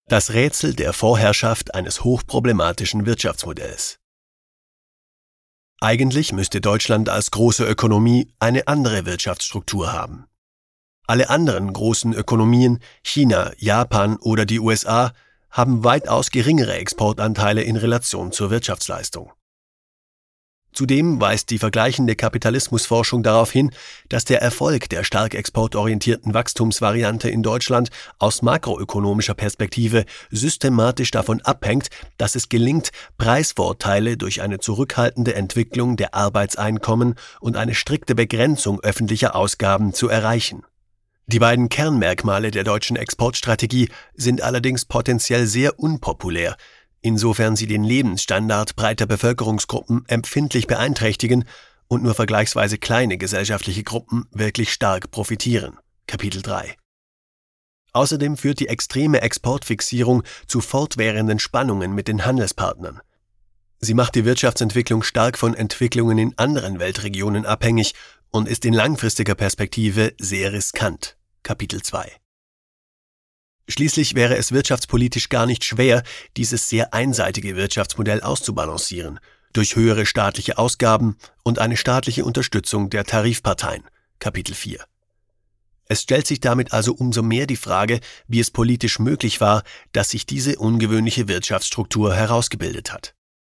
Das Rätsel der Vorherrschaft eines hochproblematischen Wirtschaftsmodells. Eigentlich müsste Deutschland als große Ökonomie eine andere Wirtschaftsstruktur haben. Alle anderen großen Ökonomien, China, Japan oder die USA, haben weitaus geringere Exportanteile in Relation zur Wirtschaftsleistung. Zudem weist die vergleichende Kapitalismusforschung darauf hin, dass der Erfolg der stark exportorientierten Wachstumsvariante in Deutschland aus makroökonomischer Perspektive systematisch davon abhängt, dass es gelingt, Preisvorteile durch eine zurückhaltende Entwicklung der Arbeitseinkommen und eine strikte Begrenzung öffentlicher Ausgaben zu erreichen. Die beiden Kernmerkmale der deutschen Exportstrategie sind allerdings potenziell sehr unpopulär, insofern sie den Lebensstandard breiter Bevölkerungsgruppen empfindlich beeinträchtigen und nur vergleichsweise kleine gesellschaftliche Gruppen wirklich stark profitieren. Kapitel 3. Außerdem führt die extreme Exportfixierung zu fortwährenden Spannungen mit den Handelspartnern. Sie macht die Wirtschaftsentwicklung stark von Entwicklungen in anderen Weltregionen abhängig und ist in langfristiger Perspektive sehr riskant. Kapitel 2. Schließlich wäre es wirtschaftspolitisch gar nicht schwer, dieses sehr einseitige Wirtschaftsmodell auszubalancieren, durch höhere staatliche Ausgaben und eine staatliche Unterstützung der Tarifparteien. Kapitel 4. Es stellt sich damit also umso mehr die Frage, wie es politisch möglich war, dass sich diese ungewöhnliche Wirtschaftsstruktur herausgebildet hat.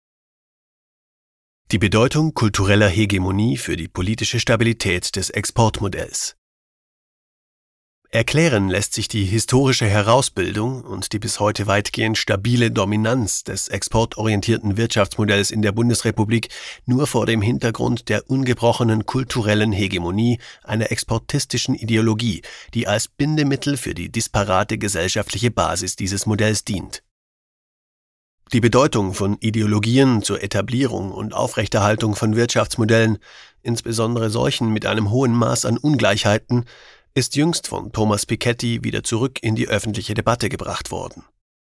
Die Bedeutung kultureller Hegemonie für die politische Stabilität des Exportmodells. Erklären lässt sich die historische Herausbildung und die bis heute weitgehend stabile Dominanz des exportorientierten Wirtschaftsmodells in der Bundesrepublik nur vor dem Hintergrund der ungebrochenen kulturellen Hegemonie einer exportistischen Ideologie, die als Bindemittel für die disparate gesellschaftliche Basis dieses Modells dient. Die Bedeutung von Ideologien zur Etablierung und Aufrechterhaltung von Wirtschaftsmodellen, insbesondere solchen mit einem hohen Maß an Ungleichheiten, ist jüngst von Thomas Piketty wieder zurück in die öffentliche Debatte gebracht worden.